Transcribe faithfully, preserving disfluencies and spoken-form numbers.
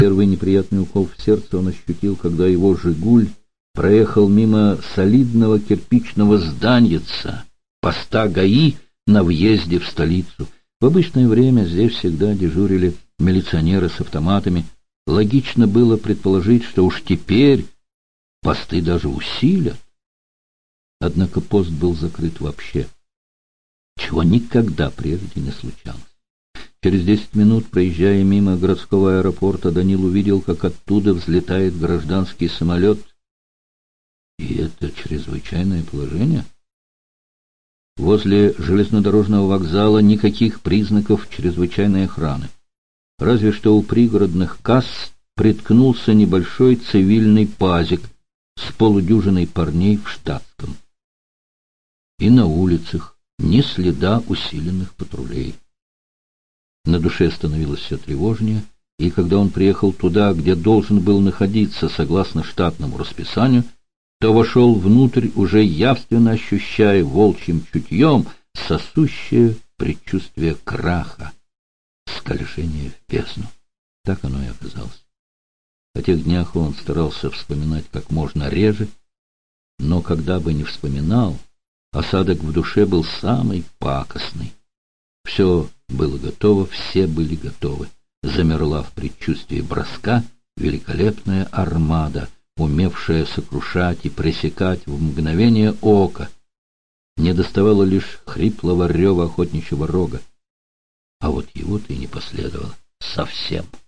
Первый неприятный укол в сердце он ощутил, когда его «Жигуль» проехал мимо солидного кирпичного зданьица, поста ГАИ на въезде в столицу. В обычное время здесь всегда дежурили милиционеры с автоматами. Логично было предположить, что уж теперь посты даже усилят. Однако пост был закрыт вообще, чего никогда прежде не случалось. Через десять минут, проезжая мимо городского аэропорта, Данил увидел, как оттуда взлетает гражданский самолет. И это чрезвычайное положение. Возле железнодорожного вокзала никаких признаков чрезвычайной охраны. Разве что у пригородных касс приткнулся небольшой цивильный пазик с полудюжиной парней в штатском. И на улицах ни следа усиленных патрулей. На душе становилось все тревожнее, и когда он приехал туда, где должен был находиться согласно штатному расписанию, то вошел внутрь, уже явственно ощущая волчьим чутьем сосущее предчувствие краха, скольжение в бездну. Так оно и оказалось. О тех днях он старался вспоминать как можно реже, но когда бы ни вспоминал, осадок в душе был самый пакостный. Все было готово, все были готовы. Замерла в предчувствии броска великолепная армада, умевшая сокрушать и пресекать в мгновение ока. Не доставало лишь хриплого рева охотничьего рога. А вот его-то и не последовало совсем.